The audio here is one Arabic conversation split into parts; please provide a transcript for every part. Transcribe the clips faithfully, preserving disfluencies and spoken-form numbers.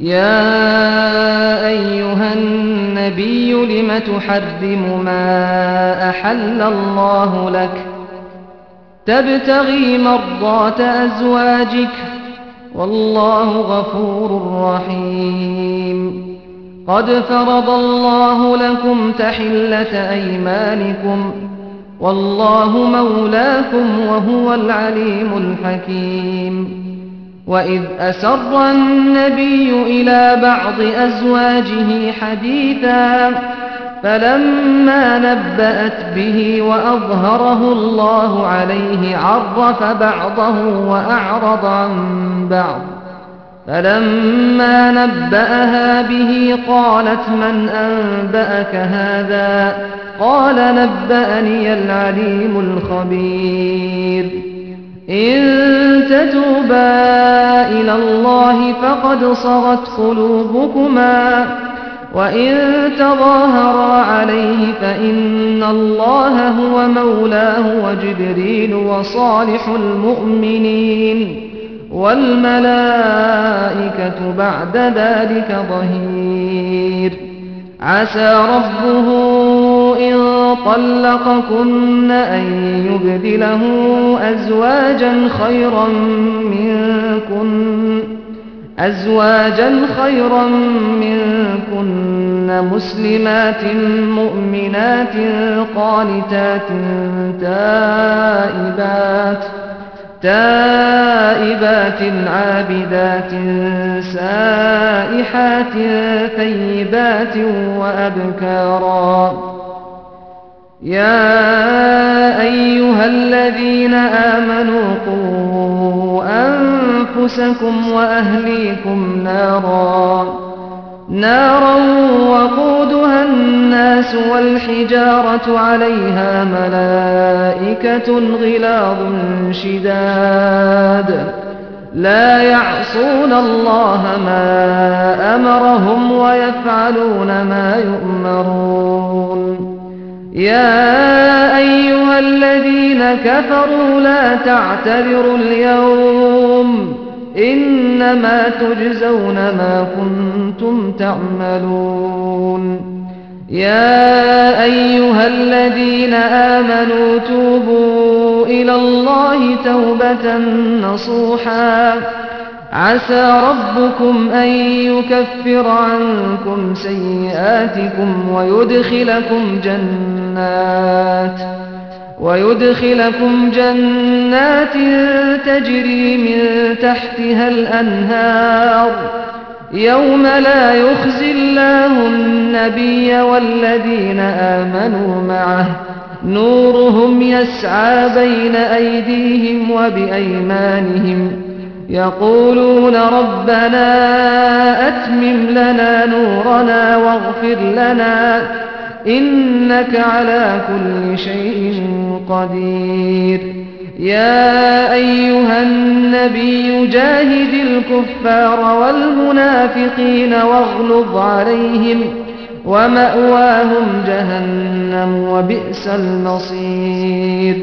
يا أيها النبي لم تحرم ما أحل الله لك تبتغي مرضات أزواجك والله غفور رحيم. قد فرض الله لكم تحلة أيمانكم والله مولاكم وهو العليم الحكيم. وإذ أسر النبي إلى بعض أزواجه حديثا فلما نبأت به وأظهره الله عليه عرف بعضه وأعرض عن بعض. فلما نبأها به قالت من أنبأك هذا؟ قال نبأني العليم الخبير. إن تتوبا إلى الله فقد صغت قلوبكما وإن تظاهرا عليه فإن الله هو مولاه وجبريل وصالح المؤمنين والملائكة بعد ذلك ظهير. عسى ربه إن طلقكن أن يبدله أزواجا خيرا منكن أزواجا خيرا منكن مسلمات مؤمنات قانتات تائبات تائبات عابدات سائحات ثيبات وأبكارا. يا أيها الذين آمنوا قوا أنفسكم وأهليكم نارا نارا وقودها الناس والحجارة عليها ملائكة غلاظ شداد لا يعصون الله ما أمرهم ويفعلون ما يؤمرون. يا أيها الذين كفروا لا تعتذروا اليوم إنما تجزون ما كنتم تعملون. يا أيها الذين آمنوا توبوا إلى الله توبة نصوحا عسى ربكم أن يكفر عنكم سيئاتكم ويدخلكم جنات ويدخلكم جنات تجري من تحتها الأنهار يوم لا يخزي الله النبي والذين آمنوا معه نورهم يسعى بين أيديهم وبأيمانهم يقولون ربنا أتمم لنا نورنا واغفر لنا إنك على كل شيء قدير. يا أيها النبي جاهد الكفار والمنافقين واغلظ عليهم ومأواهم جهنم وبئس المصير.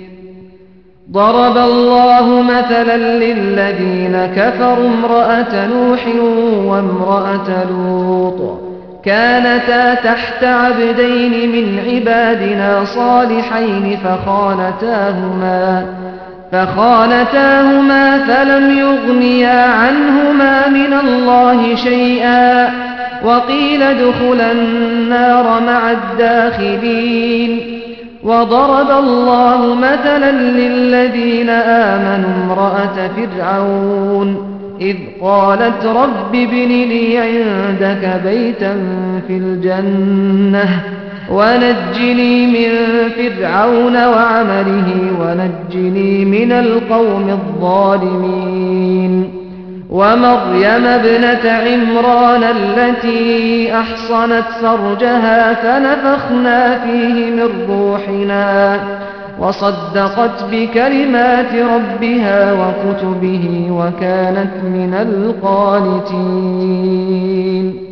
ضرب الله مثلا للذين كفروا امرأة نوح وامرأة لوط كانتا تحت عبدين من عبادنا صالحين فخانتاهما فخانتاهما فلم يغنيا عنهما من الله شيئا وقيل ادخلا النار مع الداخلين. وضرب الله مثلا للذين آمنوا امرأة فرعون إذ قالت رب ابن لي عندك بيتا في الجنة ونجني من فرعون وعمله ونجني من القوم الظالمين. ومريم ابنة عمران التي أحصنت فرجها فنفخنا فيه من روحنا وصدقت بكلمات ربها وكتبه وكانت من القانتين.